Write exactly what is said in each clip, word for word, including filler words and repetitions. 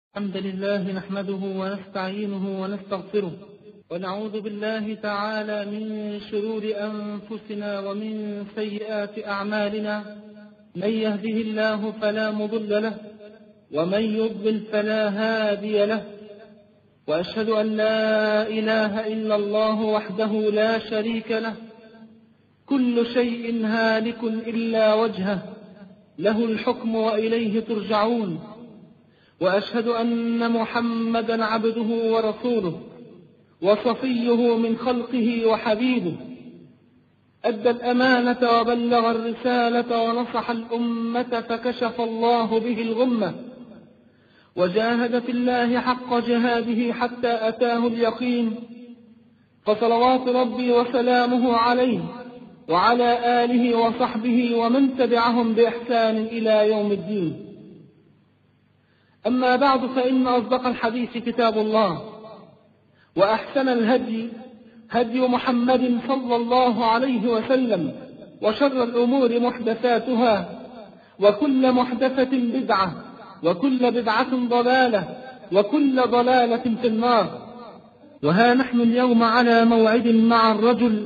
الحمد لله نحمده ونستعينه ونستغفره ونعوذ بالله تعالى من شرور أنفسنا ومن سيئات أعمالنا. من يهده الله فلا مضل له ومن يضلل فلا هادي له، وأشهد أن لا إله إلا الله وحده لا شريك له. كل شيء هالك إلا وجهه، له الحكم وإليه ترجعون. وأشهد أن محمدا عبده ورسوله وصفيه من خلقه وحبيبه، أدى الأمانة وبلغ الرسالة ونصح الأمة فكشف الله به الغمة، وجاهد في الله حق جهاده حتى أتاه اليقين. فصلوات ربي وسلامه عليه وعلى آله وصحبه ومن تبعهم بإحسان إلى يوم الدين. أما بعد، فإن أصدق الحديث كتاب الله، وأحسن الهدي هدي محمد صلى الله عليه وسلم، وشر الأمور محدثاتها، وكل محدثة بدعة، وكل بدعة ضلالة، وكل ضلالة في النار. وها نحن اليوم على موعد مع الرجل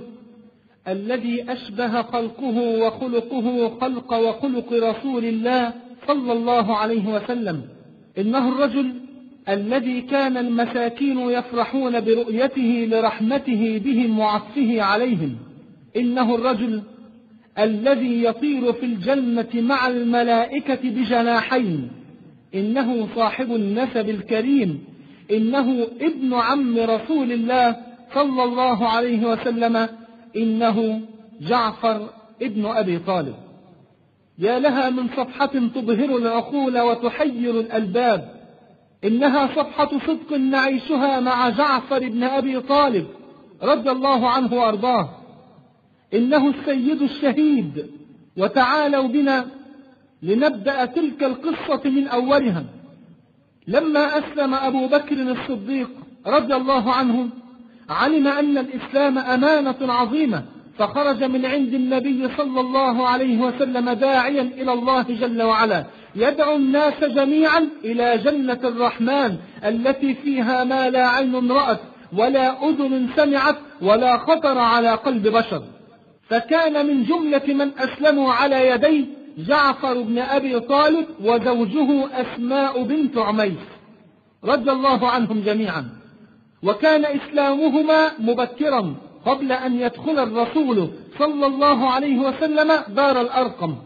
الذي أشبه خلقه وخلقه خلق وخلق رسول الله صلى الله عليه وسلم. إنه الرجل الذي كان المساكين يفرحون برؤيته لرحمته بهم وعطفه عليهم. إنه الرجل الذي يطير في الجنة مع الملائكة بجناحين. إنه صاحب النسب الكريم، إنه ابن عم رسول الله صلى الله عليه وسلم، إنه جعفر ابن أبي طالب. يا لها من صفحة تبهر العقول وتحير الألباب. إنها صفحة صدق نعيشها مع جعفر بن أبي طالب رضي الله عنه وأرضاه. إنه السيد الشهيد. وتعالوا بنا لنبدأ تلك القصة من أولها. لما أسلم أبو بكر الصديق رضي الله عنه، علم أن الإسلام أمانة عظيمة، فخرج من عند النبي صلى الله عليه وسلم داعيا إلى الله جل وعلا، يدعو الناس جميعا إلى جنة الرحمن التي فيها ما لا عين رأت ولا أذن سمعت ولا خطر على قلب بشر. فكان من جملة من أسلموا على يديه جعفر بن أبي طالب وزوجه أسماء بنت عميس رضي الله عنهم جميعا. وكان إسلامهما مبكرا قبل أن يدخل الرسول صلى الله عليه وسلم دار الأرقم.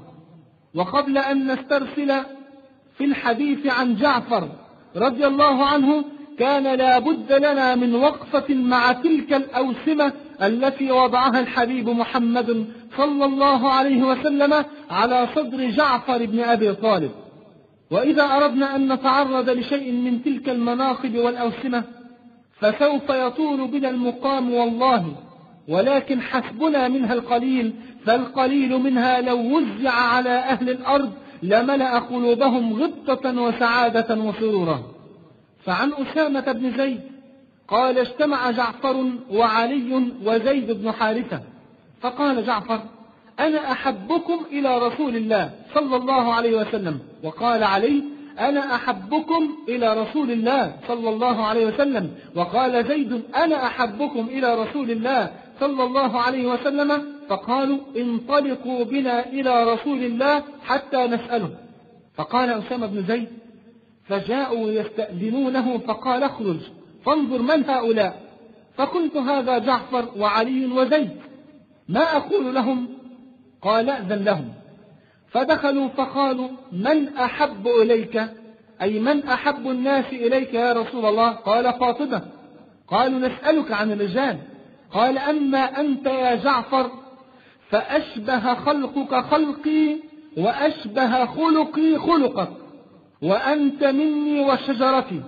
وقبل أن نسترسل في الحديث عن جعفر رضي الله عنه، كان لا بد لنا من وقفة مع تلك الأوسمة التي وضعها الحبيب محمد صلى الله عليه وسلم على صدر جعفر بن أبي طالب. وإذا أردنا أن نتعرض لشيء من تلك المناقب والأوسمة فسوف يطول بنا المقام والله، ولكن حسبنا منها القليل، فالقليل منها لو وزع على أهل الأرض لملأ قلوبهم غبطة وسعادة وسرورا. فعن أسامة بن زيد قال: اجتمع جعفر وعلي وزيد بن حارثة، فقال جعفر: أنا أحبكم إلى رسول الله صلى الله عليه وسلم. وقال علي: أنا أحبكم إلى رسول الله صلى الله عليه وسلم. وقال زيد: أنا أحبكم إلى رسول الله صلى الله عليه وسلم. فقالوا: انطلقوا بنا إلى رسول الله حتى نسأله. فقال أسامة بن زيد: فجاءوا يستأذنونه، فقال: اخرج فانظر من هؤلاء. فقلت: هذا جعفر وعلي وزيد، ما أقول لهم؟ قال: أذن لهم. فدخلوا فقالوا: من أحب إليك؟ أي من أحب الناس إليك يا رسول الله؟ قال: فاطمة. قالوا: نسألك عن الرجال. قال: أما أنت يا جعفر فأشبه خلقك خلقي وأشبه خلقي خلقك، وأنت مني وشجرتي.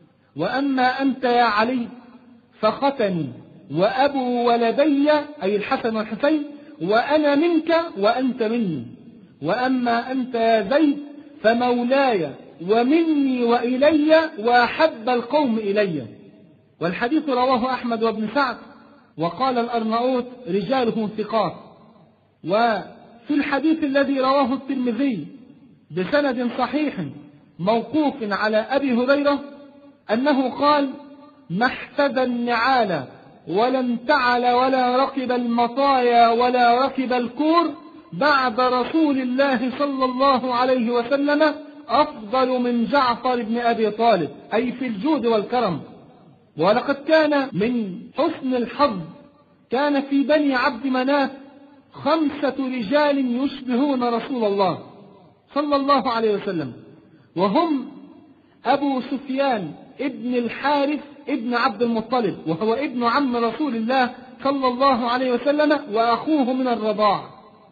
وأما أنت يا علي فختني وأبو ولدي، أي الحسن والحسين، وأنا منك وأنت مني. وأما أنت يا زيد فمولاي ومني وإلي وأحب القوم إلي. والحديث رواه أحمد وابن سعد، وقال الأرناؤوط: رجاله ثقات. وفي الحديث الذي رواه الترمذي بسند صحيح موقوف على أبي هريرة أنه قال: ما احتدى النعال ولا انتعل ولا ركب المطايا ولا ركب الكور بعد رسول الله صلى الله عليه وسلم أفضل من جعفر بن أبي طالب، أي في الجود والكرم. ولقد كان من حسن الحظ كان في بني عبد مناف خمسة رجال يشبهون رسول الله صلى الله عليه وسلم، وهم أبو سفيان ابن الحارث ابن عبد المطلب، وهو ابن عم رسول الله صلى الله عليه وسلم وأخوه من الرضاع،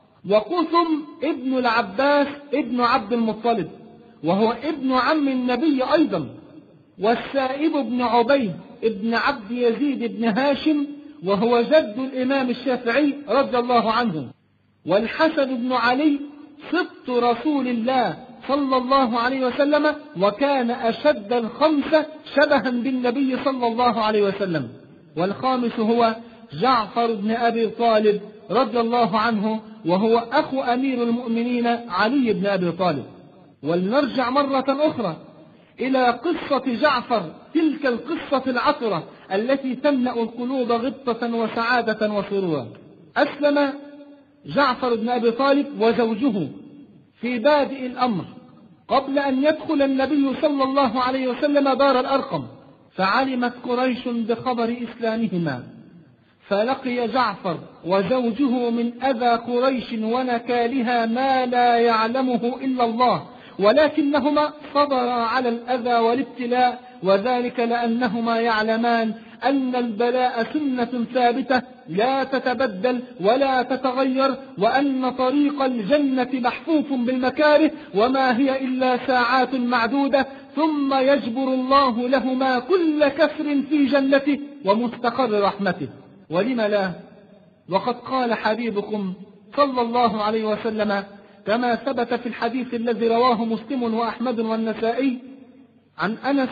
وقثم ابن العباس ابن عبد المطلب، وهو ابن عم النبي أيضا، والسائب بن عبيد ابن عبد يزيد بن هاشم، وهو جد الإمام الشافعي رضي الله عنه، والحسن بن علي سبط رسول الله صلى الله عليه وسلم، وكان أشد الخمسة شبها بالنبي صلى الله عليه وسلم. والخامس هو جعفر بن أبي طالب رضي الله عنه، وهو أخو أمير المؤمنين علي بن أبي طالب. ولنرجع مرة أخرى إلى قصة جعفر، تلك القصة العطرة التي تملأ القلوب غبطة وسعادة وسرورا. أسلم جعفر بن أبي طالب وزوجه في بادئ الأمر قبل أن يدخل النبي صلى الله عليه وسلم دار الأرقم، فعلمت قريش بخبر إسلامهما، فلقي جعفر وزوجه من أذى قريش ونكالها ما لا يعلمه إلا الله، ولكنهما صبرا على الأذى والابتلاء، وذلك لأنهما يعلمان أن البلاء سنة ثابتة لا تتبدل ولا تتغير، وأن طريق الجنة محفوف بالمكاره، وما هي إلا ساعات معدودة، ثم يجبر الله لهما كل كسر في جنته ومستقر رحمته. ولم لا؟ وقد قال حبيبكم صلى الله عليه وسلم كما ثبت في الحديث الذي رواه مسلم وأحمد والنسائي عن أنس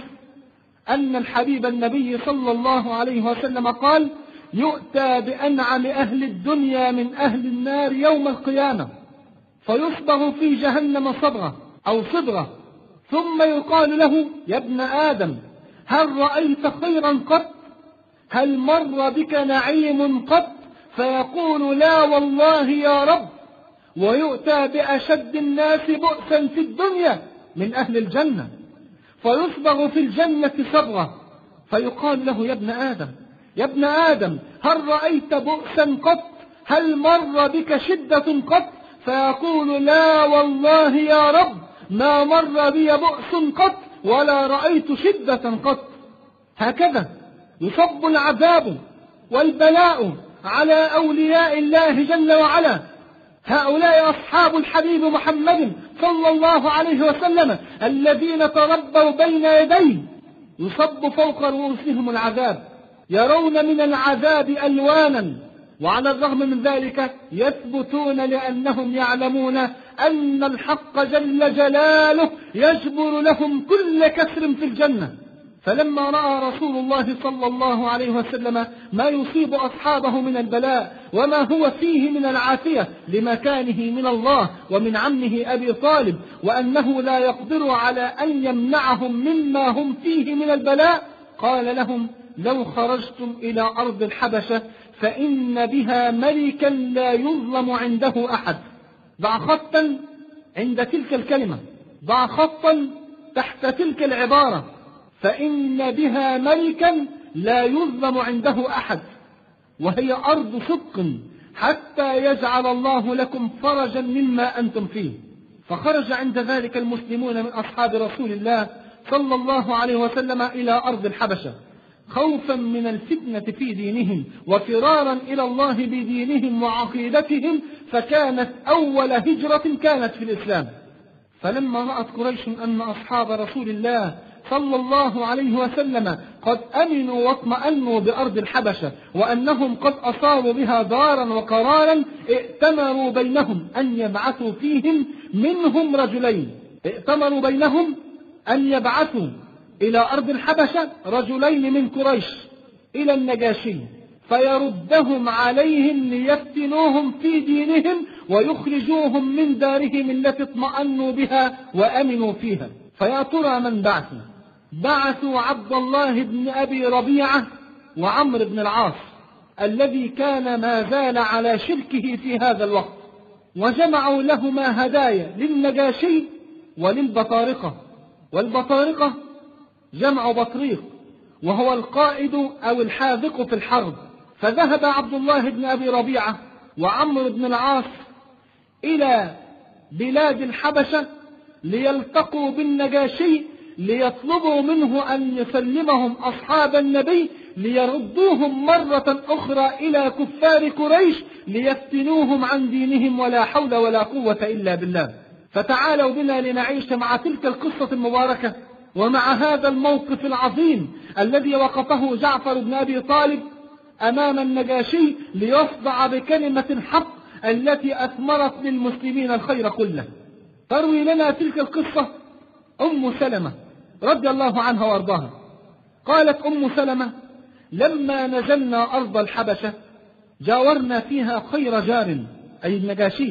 أن الحبيب النبي صلى الله عليه وسلم قال: يؤتى بأنعم أهل الدنيا من أهل النار يوم القيامة، فيصبغ في جهنم صبغة أو صبغة، ثم يقال له: يا ابن آدم، هل رأيت خيرا قط؟ هل مر بك نعيم قط؟ فيقول: لا والله يا رب. ويؤتى بأشد الناس بؤسا في الدنيا من أهل الجنة، فيصبغ في الجنة صبغة، فيقال له: يا ابن آدم، يا ابن آدم، هل رأيت بؤسا قط؟ هل مر بك شدة قط؟ فيقول: لا والله يا رب، ما مر بي بؤس قط ولا رأيت شدة قط. هكذا يصب العذاب والبلاء على أولياء الله جل وعلا. هؤلاء أصحاب الحبيب محمد صلى الله عليه وسلم الذين تربوا بين يديه، يصب فوق رؤوسهم العذاب، يرون من العذاب ألوانا، وعلى الرغم من ذلك يثبتون لأنهم يعلمون أن الحق جل جلاله يجبر لهم كل كسر في الجنة. فلما رأى رسول الله صلى الله عليه وسلم ما يصيب أصحابه من البلاء وما هو فيه من العافية لمكانه من الله ومن عمه أبي طالب، وأنه لا يقدر على أن يمنعهم مما هم فيه من البلاء، قال لهم: لو خرجتم إلى أرض الحبشة فإن بها ملكا لا يظلم عنده أحد. ضع خطا عند تلك الكلمة، ضع خطا تحت تلك العبارة: فإن بها ملكا لا يظلم عنده أحد، وهي أرض صدق حتى يجعل الله لكم فرجا مما أنتم فيه. فخرج عند ذلك المسلمون من أصحاب رسول الله صلى الله عليه وسلم إلى أرض الحبشة، خوفا من الفتنة في دينهم وفرارا إلى الله بدينهم وعقيدتهم، فكانت أول هجرة كانت في الإسلام. فلما رأت قريش أن أصحاب رسول الله صلى الله عليه وسلم قد أمنوا واطمأنوا بأرض الحبشة، وأنهم قد أصابوا بها دارا وقرارا، ائتمروا بينهم أن يبعثوا فيهم منهم رجلين، ائتمروا بينهم أن يبعثوا إلى أرض الحبشة رجلين من قريش إلى النجاشي فيردهم عليهم ليفتنوهم في دينهم ويخرجوهم من دارهم التي اطمأنوا بها وأمنوا فيها. فيا ترى من بعثوا؟ بعثوا عبد الله بن أبي ربيعة وعمرو بن العاص الذي كان ما زال على شركه في هذا الوقت، وجمعوا لهما هدايا للنجاشي وللبطارقة. والبطارقة جمع بطريق، وهو القائد أو الحاذق في الحرب. فذهب عبد الله بن أبي ربيعة وعمرو بن العاص إلى بلاد الحبشة ليلتقوا بالنجاشي ليطلبوا منه أن يسلمهم أصحاب النبي ليردوهم مرة أخرى إلى كفار قريش ليفتنوهم عن دينهم، ولا حول ولا قوة إلا بالله. فتعالوا بنا لنعيش مع تلك القصة المباركة ومع هذا الموقف العظيم الذي وقفه جعفر بن أبي طالب أمام النجاشي ليصدع بكلمة الحق التي أثمرت للمسلمين الخير كله. تروي لنا تلك القصة أم سلمة رضي الله عنها وارضاها. قالت أم سلمة: لما نزلنا أرض الحبشة جاورنا فيها خير جار، أي النجاشي،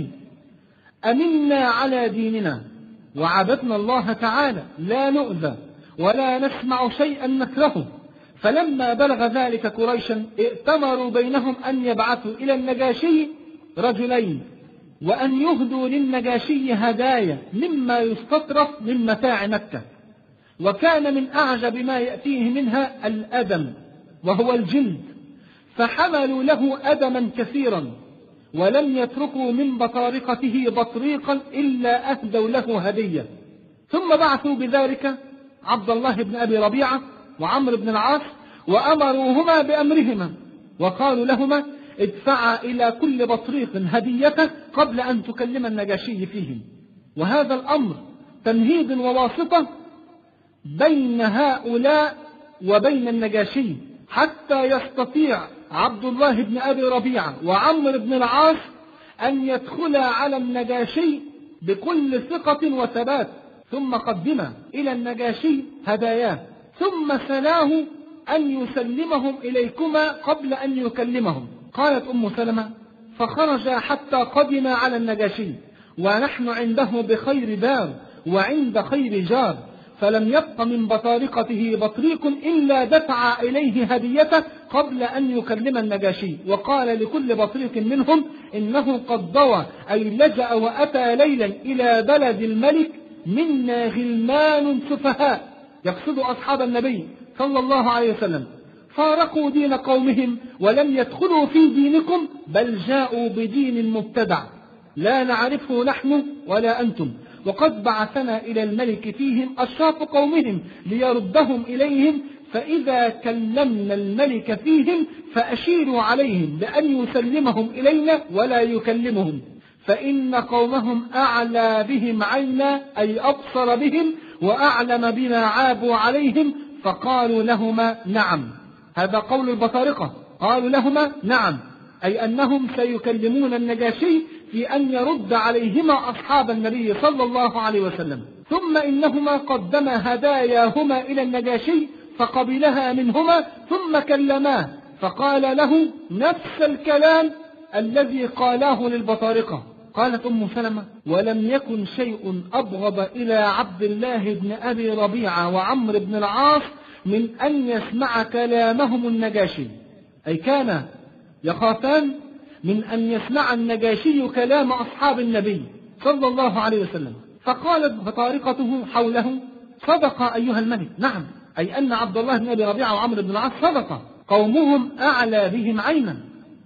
أمنا على ديننا وعبدنا الله تعالى لا نؤذى ولا نسمع شيئا نكرهه. فلما بلغ ذلك قريشا ائتمروا بينهم أن يبعثوا إلى النجاشي رجلين وأن يهدوا للنجاشي هدايا مما يستطرف من متاع مكة. وكان من أعجب ما يأتيه منها الأدم وهو الجلد، فحملوا له أدما كثيرا ولم يتركوا من بطارقته بطريقا إلا أهدوا له هدية. ثم بعثوا بذلك عبد الله بن أبي ربيعة وعمرو بن العاص وأمروهما بأمرهما وقالوا لهما: ادفعا إلى كل بطريق هديته قبل أن تكلم النجاشي فيهم. وهذا الأمر تمهيد وواسطة بين هؤلاء وبين النجاشي حتى يستطيع عبد الله بن أبي ربيعة وعمرو بن العاص أن يدخلا على النجاشي بكل ثقة وثبات، ثم قدم إلى النجاشي هداياه، ثم سلاه أن يسلمهم إليكما قبل أن يكلمهم. قالت أم سلمة: فخرج حتى قدم على النجاشي ونحن عنده بخير دار وعند خير جار، فلم يبق من بطارقته بطريق إلا دفع إليه هديته قبل أن يكلم النجاشي، وقال لكل بطريق منهم: إنه قد ضوى أي لجأ وأتى ليلا إلى بلد الملك منا غلمان سفهاء، يقصد أصحاب النبي صلى الله عليه وسلم، فارقوا دين قومهم ولم يدخلوا في دينكم، بل جاءوا بدين مبتدع لا نعرفه نحن ولا أنتم، وقد بعثنا إلى الملك فيهم أشراف قومهم ليردهم إليهم، فإذا كلمنا الملك فيهم فأشيروا عليهم بأن يسلمهم إلينا ولا يكلمهم، فإن قومهم أعلى بهم عينا أي أبصر بهم وأعلم بما عابوا عليهم. فقالوا لهما: نعم. هذا قول البطارقة، قالوا لهما: نعم، أي أنهم سيكلمون النجاشي في أن يرد عليهما أصحاب النبي صلى الله عليه وسلم. ثم إنهما قدما هداياهما إلى النجاشي فقبلها منهما ثم كلماه، فقال له نفس الكلام الذي قالاه للبطارقة. قالت أم سلمة: ولم يكن شيء أبغض إلى عبد الله بن أبي ربيعة وعمرو بن العاص من أن يسمع كلامهم النجاشي، أي كان يخافان من أن يسمع النجاشي كلام أصحاب النبي صلى الله عليه وسلم. فقالت بطارقته حوله: صدق أيها الملك. نعم، أي أن عبد الله بن أبي ربيعة وعمرو بن العاص صدق، قومهم أعلى بهم عينا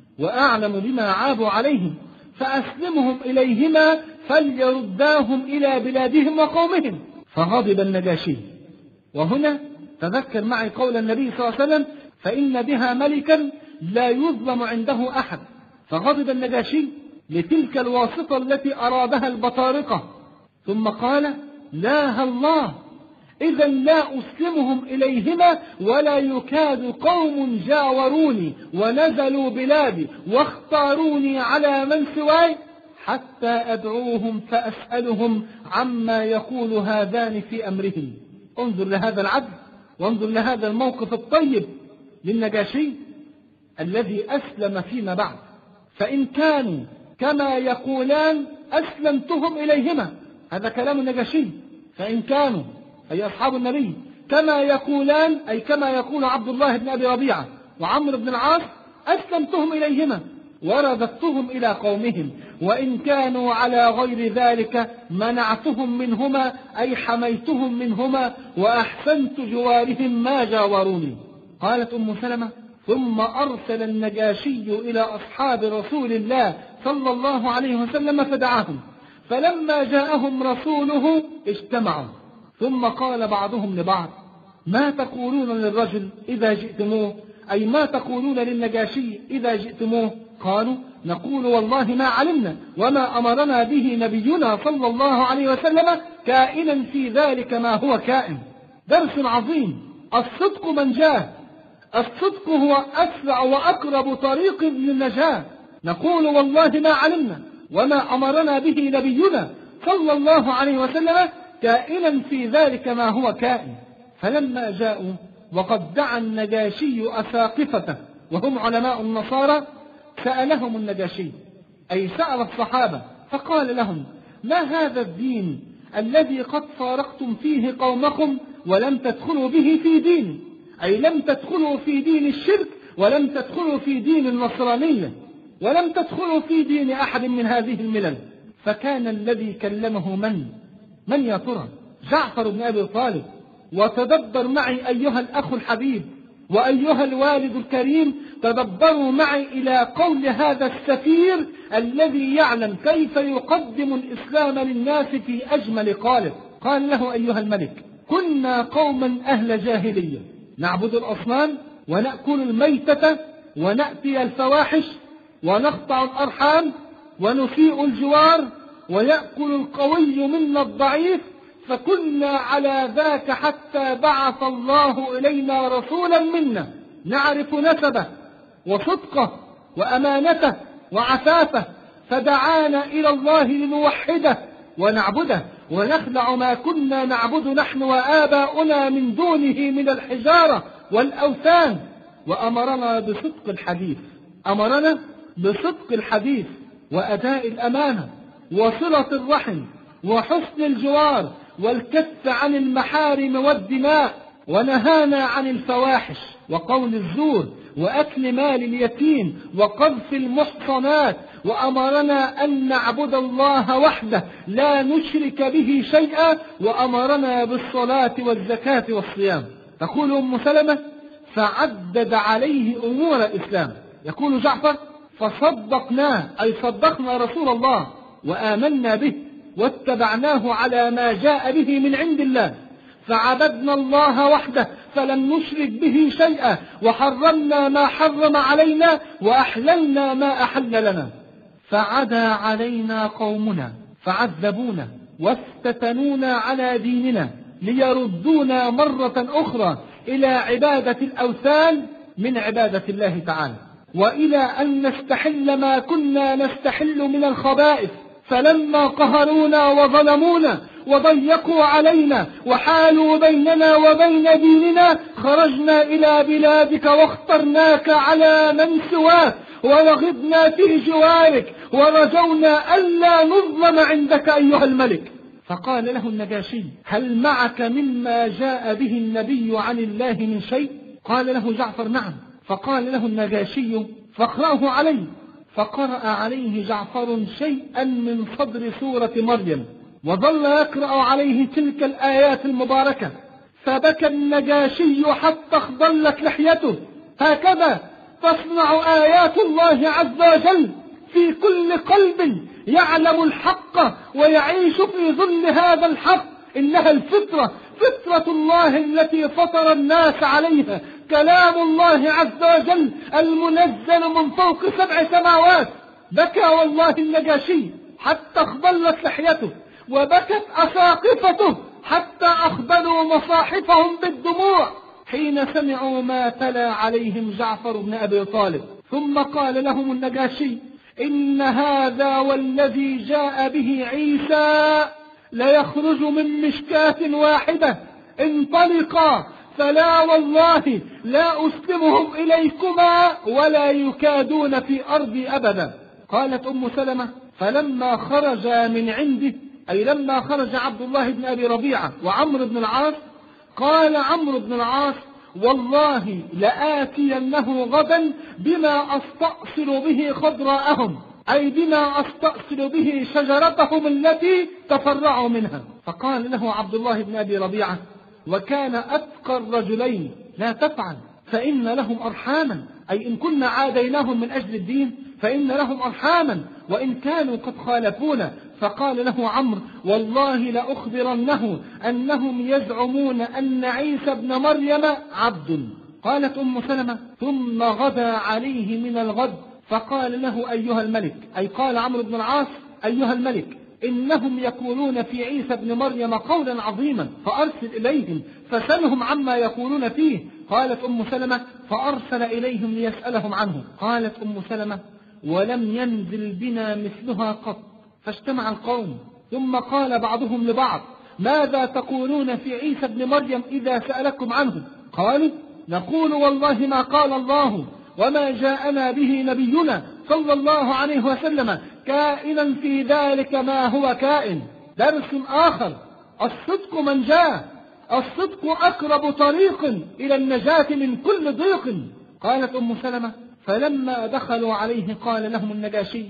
وأعلم بما عابوا عليهم، فأسلمهم إليهما فليرداهم إلى بلادهم وقومهم. فغضب النجاشي. وهنا تذكر معي قول النبي صلى الله عليه وسلم: فإن بها ملكا لا يظلم عنده أحد. فغضب النجاشي لتلك الواسطة التي أرادها البطارقة، ثم قال: لا الله، إذا لا أسلمهم إليهما ولا يكاد قوم جاوروني ونزلوا بلادي واختاروني على من سواي حتى أدعوهم فأسألهم عما يقول هذان في أمرهم. انظر لهذا العدل، وانظر لهذا الموقف الطيب للنجاشي الذي أسلم فيما بعد. فإن كانوا كما يقولان أسلمتهم إليهما، هذا كلام النجاشي، فإن كانوا أي أصحاب النبي كما يقولان، أي كما يقول عبد الله بن أبي ربيعة وعمرو بن العاص، أسلمتهم إليهما ورددتهم إلى قومهم، وإن كانوا على غير ذلك منعتهم منهما، أي حميتهم منهما وأحسنت جوارهم ما جاوروني. قالت أم سلمة: ثم أرسل النجاشي إلى أصحاب رسول الله صلى الله عليه وسلم فدعاهم، فلما جاءهم رسوله اجتمعوا، ثم قال بعضهم لبعض: ما تقولون للرجل إذا جئتموه؟ أي ما تقولون للنجاشي إذا جئتموه؟ قالوا: نقول والله ما علمنا وما أمرنا به نبينا صلى الله عليه وسلم كائنا في ذلك ما هو كائن. درس عظيم. الصدق منجاه، الصدق هو أسرع وأقرب طريق للنجاة. نقول والله ما علمنا وما أمرنا به نبينا صلى الله عليه وسلم كائنا في ذلك ما هو كائن. فلما جاءوا وقد دعا النجاشي أساقفته وهم علماء النصارى، سألهم النجاشي، أي سأل الصحابة، فقال لهم: ما هذا الدين الذي قد فارقتم فيه قومكم ولم تدخلوا به في دين؟ أي لم تدخلوا في دين الشرك، ولم تدخلوا في دين النصرانية، ولم تدخلوا في دين أحد من هذه الملل. فكان الذي كلمه من؟ من يا ترى؟ جعفر بن أبي طالب. وتدبر معي أيها الأخ الحبيب وأيها الوالد الكريم، تدبروا معي إلى قول هذا السفير الذي يعلم كيف يقدم الإسلام للناس في أجمل قالب. قال له: أيها الملك، كنا قوما أهل جاهلية، نعبد الأصنام ونأكل الميتة ونأتي الفواحش ونقطع الأرحام ونسيء الجوار ويأكل القوي منا الضعيف، فكنا على ذاك حتى بعث الله إلينا رسولا منا نعرف نسبه وصدقه وأمانته وعفافه، فدعانا إلى الله لنوحده ونعبده ونخلع ما كنا نعبد نحن وآباؤنا من دونه من الحجارة والأوثان، وأمرنا بصدق الحديث، أمرنا بصدق الحديث وأداء الأمانة وصلة الرحم وحسن الجوار والكف عن المحارم والدماء، ونهانا عن الفواحش وقول الزور وأكل مال اليتيم وقذف المحصنات، وأمرنا أن نعبد الله وحده لا نشرك به شيئا، وأمرنا بالصلاة والزكاة والصيام. تقول أم سلمة: فعدد عليه أمور الإسلام. يقول جعفر: فصدقناه، أي صدقنا رسول الله وآمنا به واتبعناه على ما جاء به من عند الله، فعبدنا الله وحده فلم نشرك به شيئا، وحرمنا ما حرم علينا وأحللنا ما أحل لنا. فعدا علينا قومنا فعذبونا وافتتنونا على ديننا ليردونا مرة أخرى إلى عبادة الأوثان من عبادة الله تعالى، وإلى أن نستحل ما كنا نستحل من الخبائث. فلما قهرونا وظلمونا وضيقوا علينا وحالوا بيننا وبين ديننا، خرجنا إلى بلادك واخترناك على من سواك، ورغبنا في جوارك، ورجونا ألا نظلم عندك أيها الملك. فقال له النجاشي: هل معك مما جاء به النبي عن الله من شيء؟ قال له جعفر: نعم. فقال له النجاشي: فاقرأه عليه. فقرأ عليه جعفر شيئا من صدر سورة مريم، وظل يقرأ عليه تلك الآيات المباركة، فبكى النجاشي حتى اخضلت لحيته. هكذا تصنع آيات الله عز وجل في كل قلب يعلم الحق ويعيش في ظل هذا الحق. إنها الفطرة، فطرة الله التي فطر الناس عليها، كلام الله عز وجل المنزل من فوق سبع سماوات. بكى والله النجاشي حتى اخضلت لحيته، وبكت أساقفته حتى أخبلوا مصاحفهم بالدموع حين سمعوا ما تلا عليهم جعفر بن أبي طالب. ثم قال لهم النجاشي: إن هذا والذي جاء به عيسى ليخرج من مشكاة واحدة، انطلقا فلا والله لا أسلمهم إليكما ولا يكادون في أرضي أبدا. قالت أم سلمة: فلما خرجا من عنده أي لما خرج عبد الله بن أبي ربيعة وعمرو بن العاص قال عمرو بن العاص والله لآتينه غدا بما أستأصل به خضراءهم، أي بما أستأصل به شجرتهم التي تفرعوا منها. فقال له عبد الله بن أبي ربيعة وكان أتقى الرجلين لا تفعل فإن لهم أرحاما، أي إن كنا عاديناهم من أجل الدين فإن لهم أرحاما وإن كانوا قد خالفونا. فقال له عمرو والله لأخبرنه أنهم يزعمون أن عيسى ابن مريم عبد. قالت أم سلمة ثم غدا عليه من الغد فقال له أيها الملك، أي قال عمرو بن العاص أيها الملك إنهم يقولون في عيسى ابن مريم قولا عظيما فأرسل إليهم فسلهم عما يقولون فيه. قالت أم سلمة فأرسل إليهم ليسألهم عنه. قالت أم سلمة ولم ينزل بنا مثلها قط. فاجتمع القوم ثم قال بعضهم لبعض ماذا تقولون في عيسى ابن مريم إذا سألكم عنه؟ قالوا نقول والله ما قال الله وما جاءنا به نبينا صلى الله عليه وسلم كائنا في ذلك ما هو كائن. درس آخر الصدق من جاء، الصدق أقرب طريق إلى النجاة من كل ضيق. قالت أم سلمة فلما دخلوا عليه قال لهم النجاشي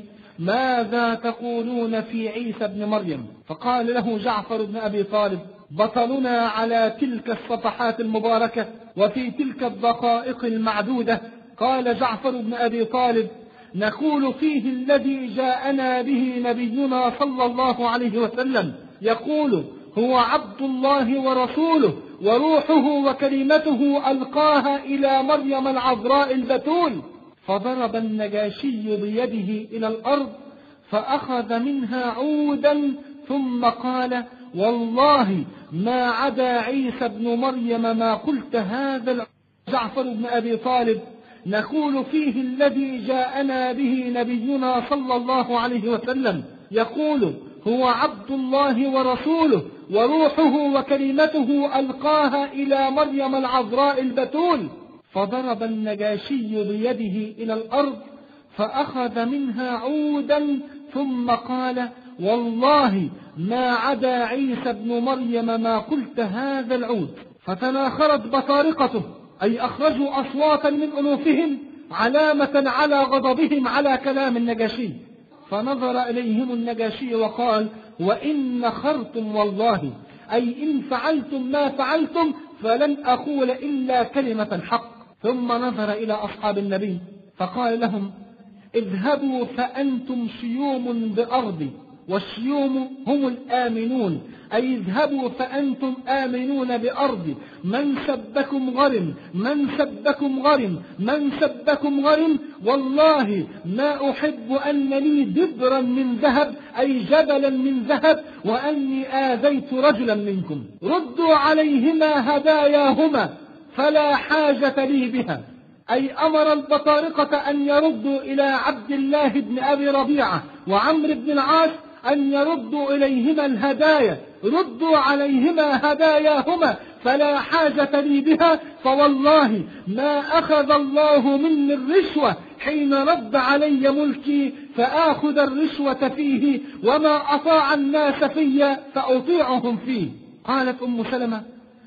ماذا تقولون في عيسى ابن مريم؟ فقال له جعفر بن أبي طالب بطلنا على تلك الصفحات المباركة وفي تلك الدقائق المعدودة. قال جعفر بن أبي طالب نقول فيه الذي جاءنا به نبينا صلى الله عليه وسلم يقول هو عبد الله ورسوله وروحه وكلمته ألقاها إلى مريم العذراء البتول. فضرب النجاشي بيده إلى الأرض فأخذ منها عودا ثم قال والله ما عدا عيسى ابن مريم ما قلت هذا. جعفر بن أبي طالب نقول فيه الذي جاءنا به نبينا صلى الله عليه وسلم يقول هو عبد الله ورسوله وروحه وكلمته ألقاها إلى مريم العذراء البتول. فضرب النجاشي بيده إلى الأرض فأخذ منها عودا ثم قال والله ما عدا عيسى ابن مريم ما قلت هذا العود. فتناخرت بطارقته، أي أخرجوا أصواتا من أنوفهم علامة على غضبهم على كلام النجاشي. فنظر إليهم النجاشي وقال وإن نخرتم والله، أي إن فعلتم ما فعلتم فلن أقول إلا كلمة حق. ثم نظر إلى أصحاب النبي فقال لهم اذهبوا فأنتم شيوم بأرضي والشيوم هم الآمنون، أي اذهبوا فأنتم آمنون بأرضي من سبكم غرم من سبكم غرم من سبكم غرم والله ما أحب أن لي دبرا من ذهب، أي جبلا من ذهب، وأني آذيت رجلا منكم. ردوا عليهما هداياهما فلا حاجة لي بها، أي أمر البطارقة أن يردوا إلى عبد الله بن أبي ربيعة وعمرو بن العاص أن يردوا إليهما الهدايا. ردوا عليهما هداياهما فلا حاجة لي بها، فوالله ما أخذ الله مني الرشوة حين رد علي ملكي فآخذ الرشوة فيه، وما أطاع الناس في فأطيعهم فيه. قالت أم سلمة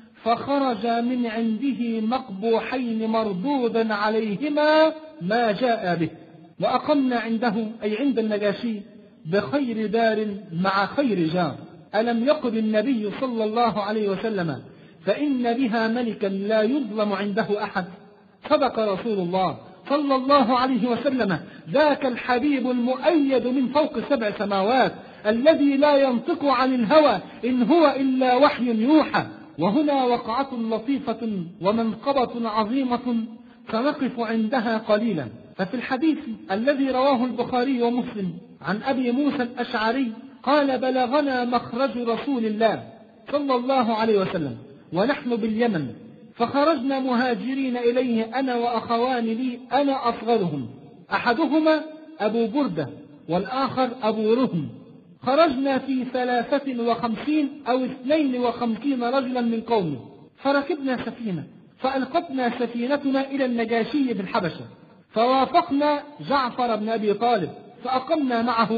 فخرج من عنده مقبوحين مردودا عليهما ما جاء به، وأقمنا عنده، أي عند النجاشي، بخير دار مع خير جار. ألم يقل النبي صلى الله عليه وسلم فإن بها ملكا لا يظلم عنده أحد؟ صدق رسول الله صلى الله عليه وسلم، ذاك الحبيب المؤيد من فوق سبع سماوات الذي لا ينطق عن الهوى إن هو إلا وحي يوحى. وهنا وقعة لطيفة ومنقبة عظيمة سنقف عندها قليلا. ففي الحديث الذي رواه البخاري ومسلم عن أبي موسى الأشعري قال بلغنا مخرج رسول الله صلى الله عليه وسلم ونحن باليمن، فخرجنا مهاجرين إليه أنا وأخوان لي أنا أصغرهم، أحدهما أبو بردة والآخر أبو رهم. خرجنا في ثلاثة وخمسين أو اثنين وخمسين رجلا من قومه، فركبنا سفينة فألقتنا سفينتنا إلى النجاشي بالحبشة، فوافقنا جعفر بن أبي طالب فأقمنا معه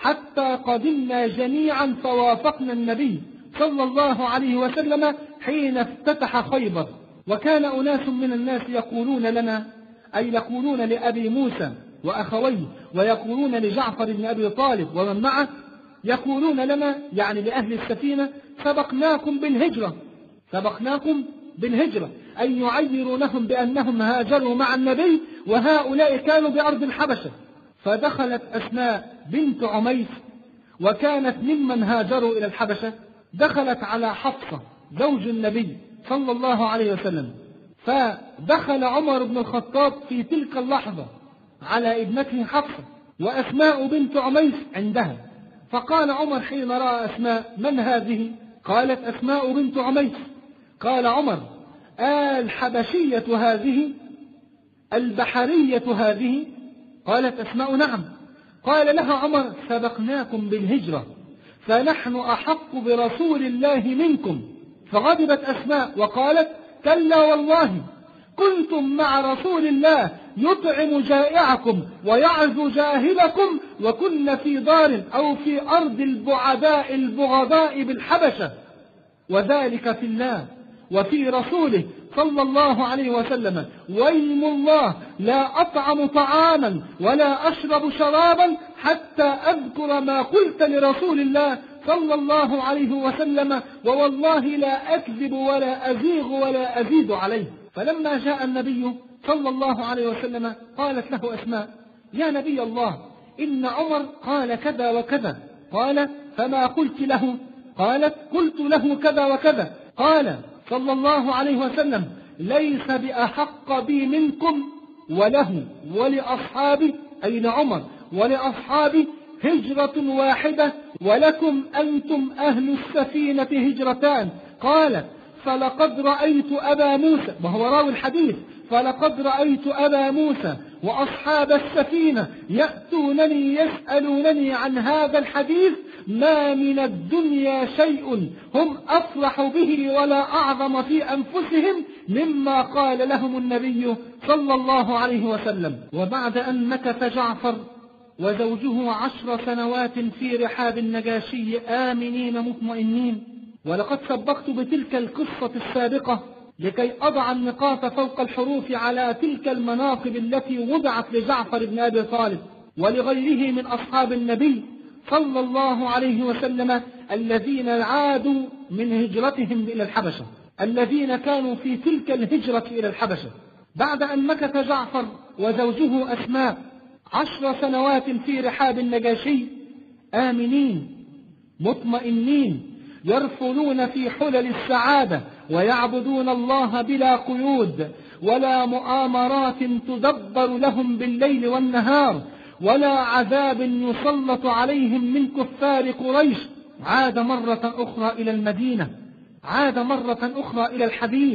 حتى قدمنا جميعا فوافقنا النبي صلى الله عليه وسلم حين افتتح خيبر. وكان أناس من الناس يقولون لنا، أي يقولون لأبي موسى وأخويه، ويقولون لجعفر بن أبي طالب ومن معه، يقولون لنا يعني لأهل السفينة: سبقناكم بالهجرة، سبقناكم بالهجرة، أي يعيرونهم بأنهم هاجروا مع النبي وهؤلاء كانوا بأرض الحبشة. فدخلت أسماء بنت عميس وكانت ممن هاجروا إلى الحبشة، دخلت على حفصة زوج النبي صلى الله عليه وسلم. فدخل عمر بن الخطاب في تلك اللحظة على ابنته حفصة وأسماء بنت عميس عندها، فقال عمر حين رأى أسماء: من هذه؟ قالت: أسماء بنت عميس. قال عمر: الحبشية هذه؟ البحرية هذه؟ قالت أسماء: نعم. قال لها عمر: سبقناكم بالهجرة فنحن أحق برسول الله منكم. فغضبت أسماء وقالت: كلا والله كنتم مع رسول الله يطعم جائعكم ويعزو جاهلكم، وكن في دار أو في أرض البعداء البغضاء بالحبشة، وذلك في الله وفي رسوله صلى الله عليه وسلم. ويم الله لا أطعم طعاما ولا أشرب شرابا حتى أذكر ما قلت لرسول الله صلى الله عليه وسلم، ووالله لا أكذب ولا أزيغ ولا أزيد عليه. فلما جاء النبي صلى الله عليه وسلم قالت له أسماء: يا نبي الله، إن عمر قال كذا وكذا. قال: فما قلت له؟ قالت: قلت له كذا وكذا. قال صلى الله عليه وسلم: ليس بأحق بي منكم، وله ولأصحابي، أي لعمر ولأصحابي، هجرة واحدة، ولكم أنتم أهل السفينة هجرتان. قال: فلقد رأيت أبا موسى، وهو راوي الحديث، فلقد رأيت أبا موسى وأصحاب السفينة يأتونني يسألونني عن هذا الحديث، ما من الدنيا شيء هم أفرح به ولا أعظم في أنفسهم مما قال لهم النبي صلى الله عليه وسلم. وبعد أن مكث جعفر وزوجه عشر سنوات في رحاب النجاشي آمنين مطمئنين. ولقد سبقت بتلك القصة السابقة لكي أضع النقاط فوق الحروف على تلك المناقب التي وضعت لجعفر بن أبي طالب ولغيره من أصحاب النبي صلى الله عليه وسلم الذين عادوا من هجرتهم إلى الحبشة، الذين كانوا في تلك الهجرة إلى الحبشة. بعد أن مكث جعفر وزوجه أسماء عشر سنوات في رحاب النجاشي آمنين مطمئنين، يرفلون في حلل السعادة ويعبدون الله بلا قيود ولا مؤامرات تدبر لهم بالليل والنهار ولا عذاب يسلط عليهم من كفار قريش، عاد مرة أخرى إلى المدينة، عاد مرة أخرى إلى الحبيب.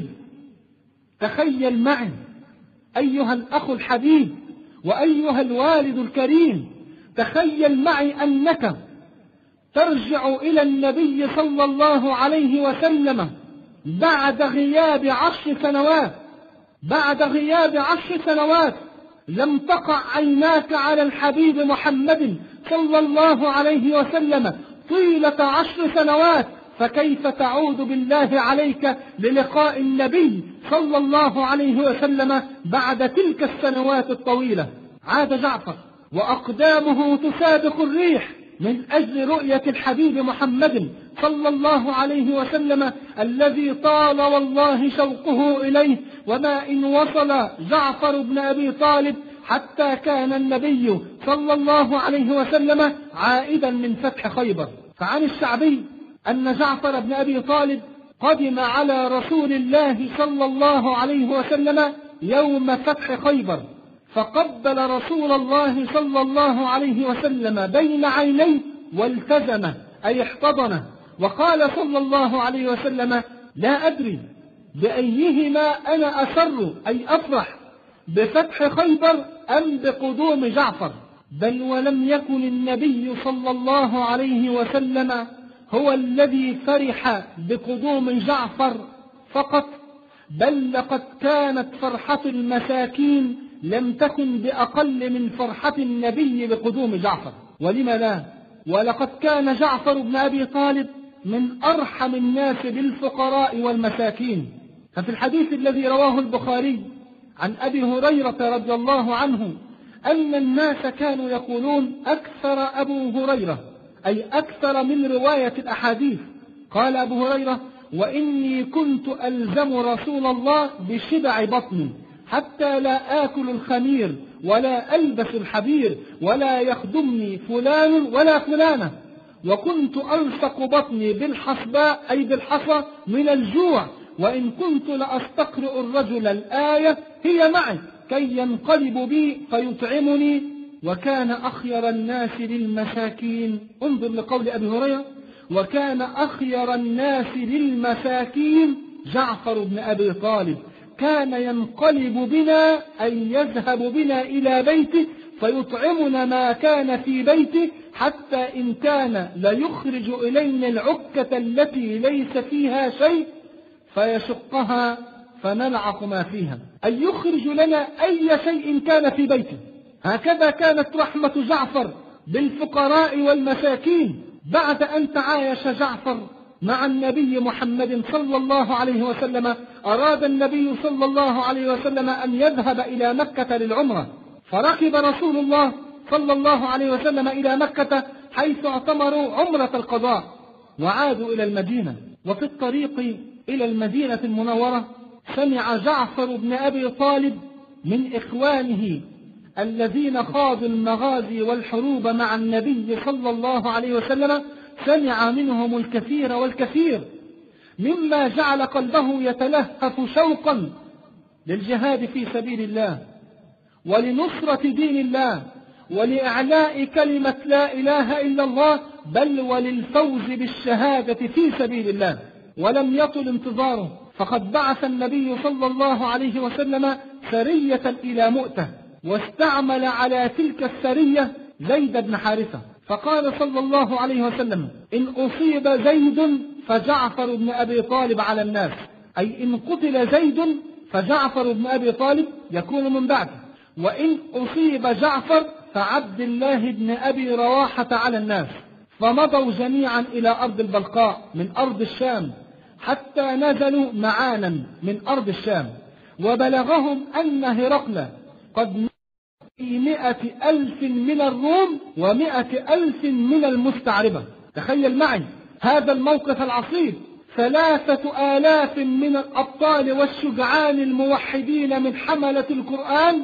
تخيل معي أيها الأخ الحبيب وأيها الوالد الكريم، تخيل معي أنك ترجع إلى النبي صلى الله عليه وسلم بعد غياب عشر سنوات، بعد غياب عشر سنوات لم تقع عيناك على الحبيب محمد صلى الله عليه وسلم طيلة عشر سنوات، فكيف تعود بالله عليك للقاء النبي صلى الله عليه وسلم بعد تلك السنوات الطويلة؟ عاد جعفر وأقدامه تسابق الريح من أجل رؤية الحبيب محمد صلى الله عليه وسلم الذي طال والله شوقه إليه. وما إن وصل جعفر بن أبي طالب حتى كان النبي صلى الله عليه وسلم عائدا من فتح خيبر. فعن الشعبي أن جعفر بن أبي طالب قدم على رسول الله صلى الله عليه وسلم يوم فتح خيبر، فقبل رسول الله صلى الله عليه وسلم بين عينيه والتزمه أي احتضنه، وقال صلى الله عليه وسلم: لا أدري بأيهما أنا أسر أي أفرح، بفتح خيبر أم بقدوم جعفر. بل ولم يكن النبي صلى الله عليه وسلم هو الذي فرح بقدوم جعفر فقط، بل لقد كانت فرحة المساكين لم تكن بأقل من فرحة النبي بقدوم جعفر. ولم لا؟ ولقد كان جعفر بن أبي طالب من أرحم الناس بالفقراء والمساكين. ففي الحديث الذي رواه البخاري عن أبي هريرة رضي الله عنه أن الناس كانوا يقولون أكثر أبو هريرة، أي أكثر من رواية الأحاديث. قال أبو هريرة: وإني كنت ألزم رسول الله بشبع بطني حتى لا آكل الخمير ولا ألبس الحبير ولا يخدمني فلان ولا فلانة، وكنت ألصق بطني بالحصباء أي بالحصى من الجوع، وإن كنت لأستقرئ الرجل الآية هي معي كي ينقلب بي فيطعمني، وكان أخير الناس للمساكين. انظر لقول أبي هريرة: وكان أخير الناس للمساكين جعفر بن أبي طالب، كان ينقلب بنا أي يذهب بنا إلى بيته فيطعمنا ما كان في بيته، حتى إن كان ليخرج إلينا العكة التي ليس فيها شيء فيشقها فنلعق ما فيها، أي يخرج لنا أي شيء كان في بيته. هكذا كانت رحمة جعفر بالفقراء والمساكين. بعد أن تعايش جعفر مع النبي محمد صلى الله عليه وسلم، أراد النبي صلى الله عليه وسلم أن يذهب إلى مكة للعمرة، فركب رسول الله صلى الله عليه وسلم إلى مكة حيث اعتمروا عمرة القضاء، وعادوا إلى المدينة. وفي الطريق إلى المدينة المنورة سمع جعفر بن أبي طالب من إخوانه الذين خاضوا المغازي والحروب مع النبي صلى الله عليه وسلم، سمع منهم الكثير والكثير، مما جعل قلبه يتلهف شوقا للجهاد في سبيل الله ولنصرة دين الله ولإعلاء كلمة لا إله إلا الله، بل وللفوز بالشهادة في سبيل الله. ولم يطل انتظاره، فقد بعث النبي صلى الله عليه وسلم سرية إلى مؤتة، واستعمل على تلك السرية زيد بن حارثة، فقال صلى الله عليه وسلم: إن أصيب زيد فجعفر بن أبي طالب على الناس، أي إن قتل زيد فجعفر بن أبي طالب يكون من بعده، وإن أصيب جعفر فعبد الله بن أبي رواحة على الناس. فمضوا جميعا إلى أرض البلقاء من أرض الشام، حتى نزلوا معانا من أرض الشام، وبلغهم أن هرقل قد في مئة ألف من الروم ومئة ألف من المستعربة. تخيل معي هذا الموقف العصيب، ثلاثة آلاف من الأبطال والشجعان الموحدين من حملة القرآن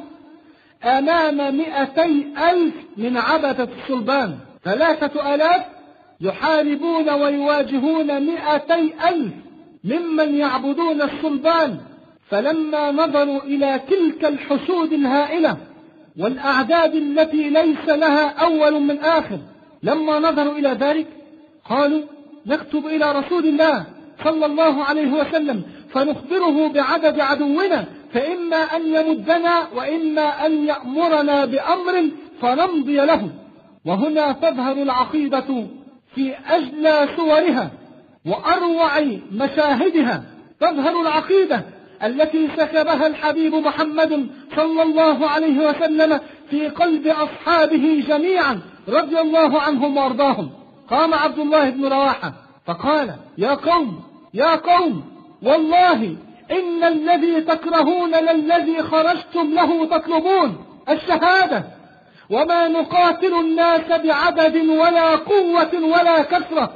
أمام مئتي ألف من عبدة الصلبان. ثلاثة آلاف يحاربون ويواجهون مئتي ألف ممن يعبدون الصلبان. فلما نظروا إلى تلك الحشود الهائلة والأعداد التي ليس لها أول من آخر، لما نظروا إلى ذلك قالوا: نكتب إلى رسول الله صلى الله عليه وسلم فنخبره بعدد عدونا، فإما أن يمدنا وإما أن يأمرنا بأمر فنمضي له. وهنا تظهر العقيدة في أجلى صورها وأروع مشاهدها، تظهر العقيدة التي سكبها الحبيب محمد صلى الله عليه وسلم في قلب أصحابه جميعا رضي الله عنهم وارضاهم. قام عبد الله بن رواحة فقال: يا قوم يا قوم، والله إن الذي تكرهون للذي خرجتم له تطلبون، الشهادة، وما نقاتل الناس بعدد ولا قوة ولا كثرة،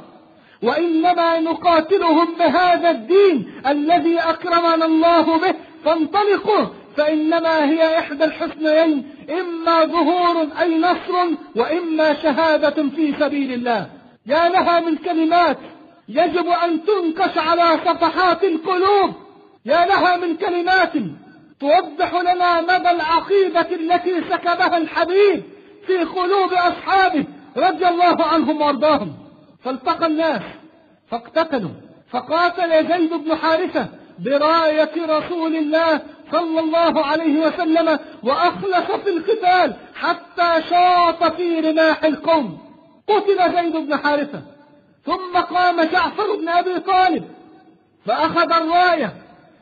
وإنما نقاتلهم بهذا الدين الذي أكرمنا الله به، فانطلقوا، فإنما هي إحدى الحسنيين، إما ظهور أي نصر وإما شهادة في سبيل الله. يا لها من كلمات يجب أن تنكش على صفحات القلوب، يا لها من كلمات توضح لنا مدى العقيدة التي سكبها الحبيب في قلوب أصحابه رضي الله عنهم وارضاهم. فالتقى الناس فاقتتلوا، فقاتل زيد بن حارثة براية رسول الله صلى الله عليه وسلم وأخلص في القتال حتى شاط في رماح القوم، قتل زيد بن حارثة. ثم قام جعفر بن أبي طالب فأخذ الراية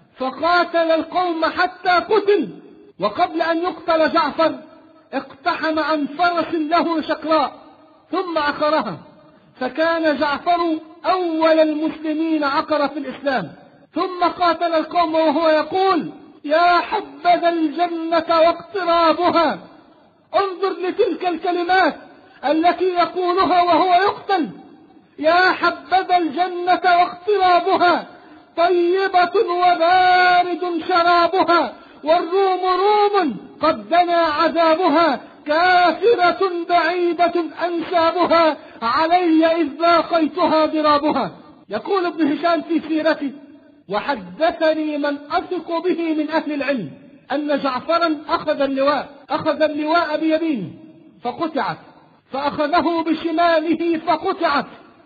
فقاتل القوم حتى قتل. وقبل أن يقتل جعفر اقتحم عن فرس له شقراء ثم عقرها، فكان جعفر أول المسلمين عقر في الإسلام. ثم قاتل القوم وهو يقول: يا حبذا الجنة واقترابها. انظر لتلك الكلمات التي يقولها وهو يقتل: يا حبذا الجنة واقترابها، طيبة وبارد شرابها، والروم روم قد دنا عذابها، كافرة بعيدة أنسابها، علي إذ لاقيتها ضرابها. يقول ابن هشام في سيرته: وحدثني من أثق به من أهل العلم أن جعفرا أخذ اللواء أخذ اللواء بيمينه فقطعت، فأخذه بشماله فقطعت،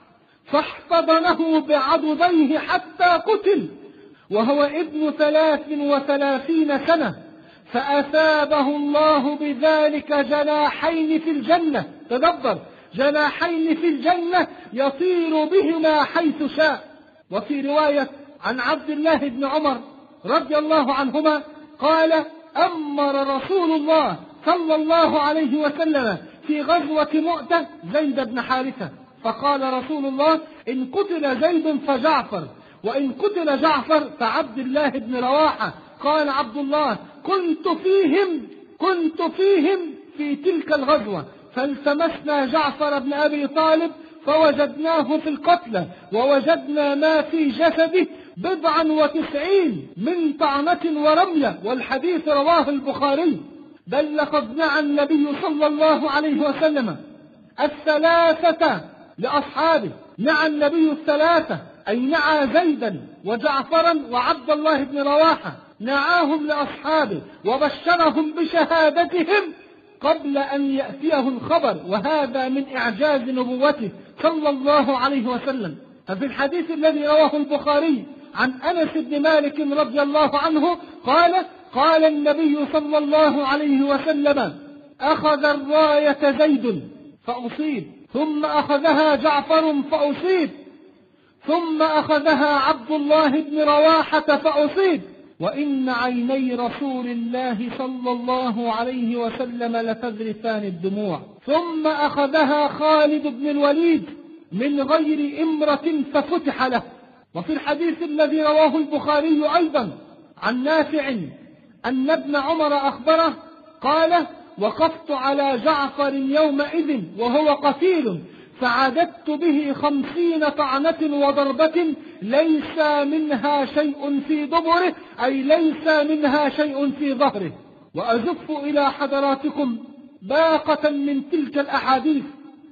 فاحتضنه بعضديه حتى قتل وهو ابن ثلاث وثلاثين سنة، فأثابه الله بذلك جناحين في الجنة. تدبر، جناحين في الجنة يطير بهما حيث شاء. وفي رواية عن عبد الله بن عمر رضي الله عنهما قال: أمر رسول الله صلى الله عليه وسلم في غزوة مؤتة زيد بن حارثة، فقال رسول الله: إن قتل زيد فجعفر، وإن قتل جعفر فعبد الله بن رواحة. قال عبد الله: كنت فيهم كنت فيهم في تلك الغزوة، فالتمسنا جعفر بن أبي طالب فوجدناه في القتلى، ووجدنا ما في جسده بضعا وتسعين من طعنة ورمية، والحديث رواه البخاري. بل لقد نعى النبي صلى الله عليه وسلم الثلاثة لأصحابه، نعى النبي الثلاثة، أي نعى زيدا وجعفرا وعبد الله بن رواحة، نعاهم لأصحابه وبشرهم بشهادتهم قبل أن يأتيه الخبر، وهذا من إعجاز نبوته صلى الله عليه وسلم. ففي الحديث الذي رواه البخاري عن أنس بن مالك رضي الله عنه قال: قال النبي صلى الله عليه وسلم: أخذ الراية زيد فأصيب، ثم أخذها جعفر فأصيب، ثم أخذها عبد الله بن رواحة فأصيب، وإن عيني رسول الله صلى الله عليه وسلم لتذرفان الدموع، ثم أخذها خالد بن الوليد من غير إمرة ففتح له. وفي الحديث الذي رواه البخاري أيضا عن نافع أن ابن عمر أخبره قال: وقفت على جعفر يومئذ وهو قتيل، فعددت به خمسين طعنة وضربة، ليس منها شيء في دبره، أي ليس منها شيء في ظهره. وأزف إلى حضراتكم باقة من تلك الأحاديث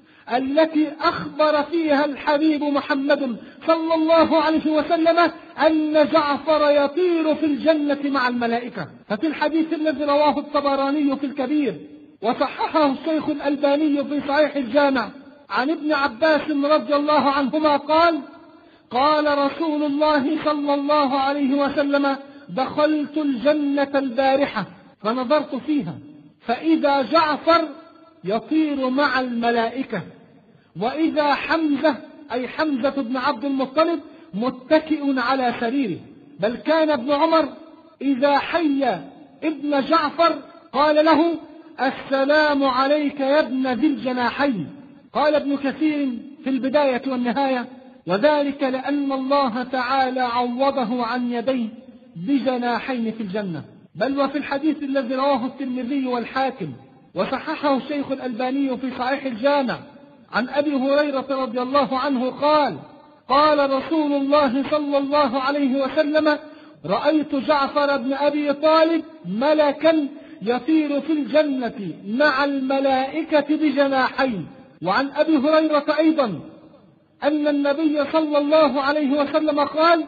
التي أخبر فيها الحبيب محمد صلى الله عليه وسلم أن جعفر يطير في الجنة مع الملائكة. ففي الحديث الذي رواه الطبراني في الكبير وصححه الشيخ الألباني في صحيح الجامع عن ابن عباس رضي الله عنهما قال: قال رسول الله صلى الله عليه وسلم: دخلت الجنة البارحة فنظرت فيها فإذا جعفر يطير مع الملائكة، وإذا حمزة أي حمزة بن عبد المطلب متكئ على سريره. بل كان ابن عمر إذا حي ابن جعفر قال له: السلام عليك يا ابن ذي الجناحين. قال ابن كثير في البداية والنهاية: وذلك لأن الله تعالى عوضه عن يديه بجناحين في الجنة. بل وفي الحديث الذي رواه الترمذي والحاكم وصححه الشيخ الألباني في صحيح الجامع عن أبي هريرة رضي الله عنه قال: قال رسول الله صلى الله عليه وسلم: رأيت جعفر بن أبي طالب ملكا يطير في الجنة مع الملائكة بجناحين. وعن أبي هريرة أيضا أن النبي صلى الله عليه وسلم قال: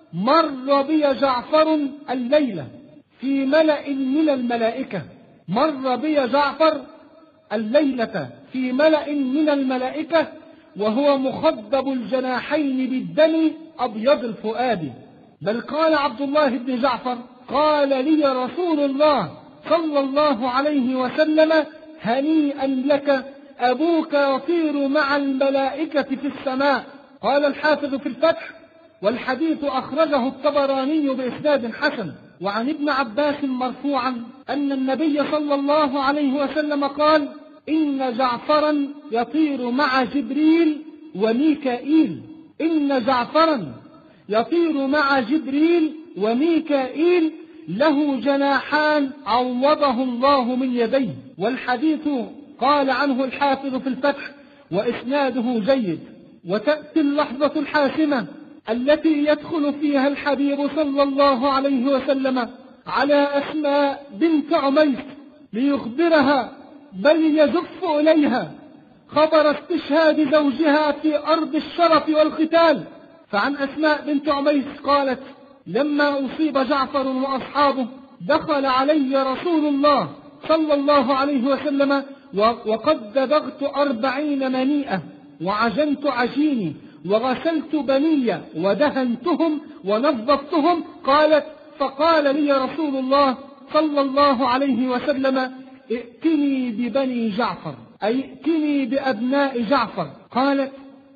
مر بي جعفر الليلة في ملأ من الملائكة مر بي جعفر الليلة في ملأ من الملائكة وهو مخضب الجناحين بالدم أبيض الفؤاد. بل قال عبد الله بن جعفر: قال لي رسول الله صلى الله عليه وسلم: هنيئا لك، أبوك يطير مع الملائكة في السماء. قال الحافظ في الفتح: والحديث أخرجه الطبراني بإسناد حسن. وعن ابن عباس مرفوعا أن النبي صلى الله عليه وسلم قال: إن جعفرا يطير مع جبريل وميكائيل، إن جعفرا يطير مع جبريل وميكائيل له جناحان عوضه الله من يديه. والحديث قال عنه الحافظ في الفتح وإسناده جيد. وتأتي اللحظة الحاسمة التي يدخل فيها الحبيب صلى الله عليه وسلم على أسماء بنت عميس ليخبرها بل يزف إليها خبر استشهاد زوجها في أرض الشرف والقتال. فعن أسماء بنت عميس قالت: لما أصيب جعفر وأصحابه دخل علي رسول الله صلى الله عليه وسلم وقد دبغت أربعين منيئة وعجنت عجيني وغسلت بني ودهنتهم ونظفتهم. قالت: فقال لي رسول الله صلى الله عليه وسلم: ائتني ببني جعفر، أي ائتني بأبناء جعفر. قالت: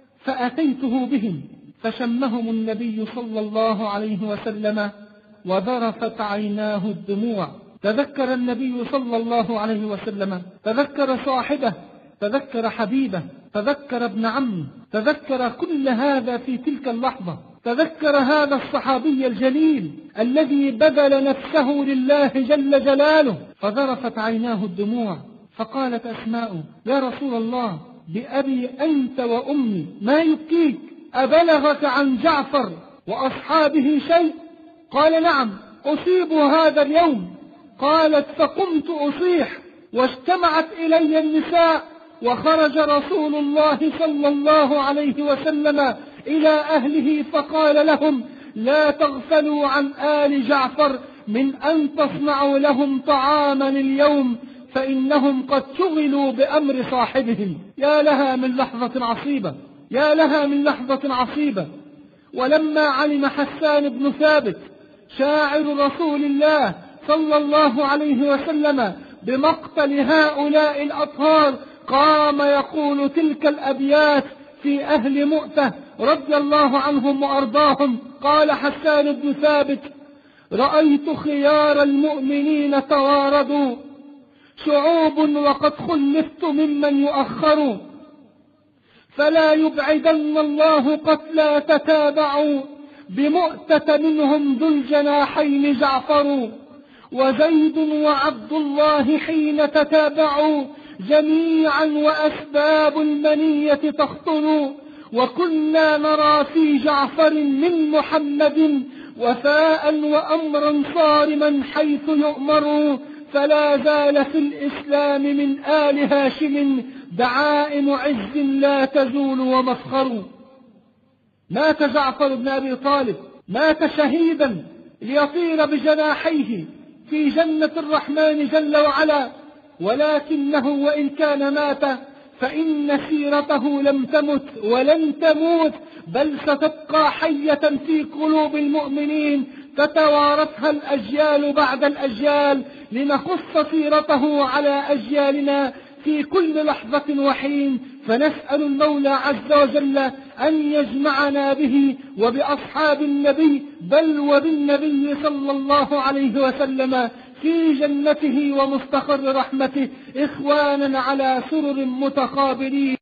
فأتيته بهم فشمهم النبي صلى الله عليه وسلم وذرفت عيناه الدموع. تذكر النبي صلى الله عليه وسلم، تذكر صاحبه، تذكر حبيبه، تذكر ابن عمه، تذكر كل هذا في تلك اللحظة. تذكر هذا الصحابي الجليل الذي بذل نفسه لله جل جلاله، فذرفت عيناه الدموع. فقالت أسماء: يا رسول الله، بأبي أنت وأمي ما يبكيك؟ أبلغك عن جعفر وأصحابه شيء؟ قال: نعم، أصيب هذا اليوم. قالت: فقمت أصيح واجتمعت إلي النساء، وخرج رسول الله صلى الله عليه وسلم إلى أهله فقال لهم: لا تغفلوا عن آل جعفر من أن تصنعوا لهم طعاما اليوم، فإنهم قد شغلوا بأمر صاحبهم. يا لها من لحظة عصيبة، يا لها من لحظة عصيبة. ولما علم حسان بن ثابت شاعر رسول الله صلى الله عليه وسلم بمقتل هؤلاء الأطهار قام يقول تلك الأبيات في أهل مؤتة رضي الله عنهم وأرضاهم. قال حسان بن ثابت: رأيت خيار المؤمنين تواردوا، شعوب وقد خلفت ممن يؤخر، فلا يبعدن الله قتلى تتابعوا، بمؤتة منهم ذو الجناحين جعفر، وزيد وعبد الله حين تتابعوا جميعا وأسباب المنية تخطر، وكنا نرى في جعفر من محمد وفاء وأمرا صارما حيث يؤمر، فلا زال في الإسلام من آل هاشم دعائم عز لا تزول ومفخر. مات جعفر بن أبي طالب، مات شهيدا ليطير بجناحيه في جنة الرحمن جل وعلا، ولكنه وإن كان مات فإن سيرته لم تمت ولن تموت، بل ستبقى حية في قلوب المؤمنين تتوارثها الأجيال بعد الأجيال، لنقص سيرته على أجيالنا في كل لحظة وحين. فنسأل المولى عز وجل أن يجمعنا به وبأصحاب النبي بل وبالنبي صلى الله عليه وسلم في جنته ومستقر رحمته إخوانا على سرر متقابلين.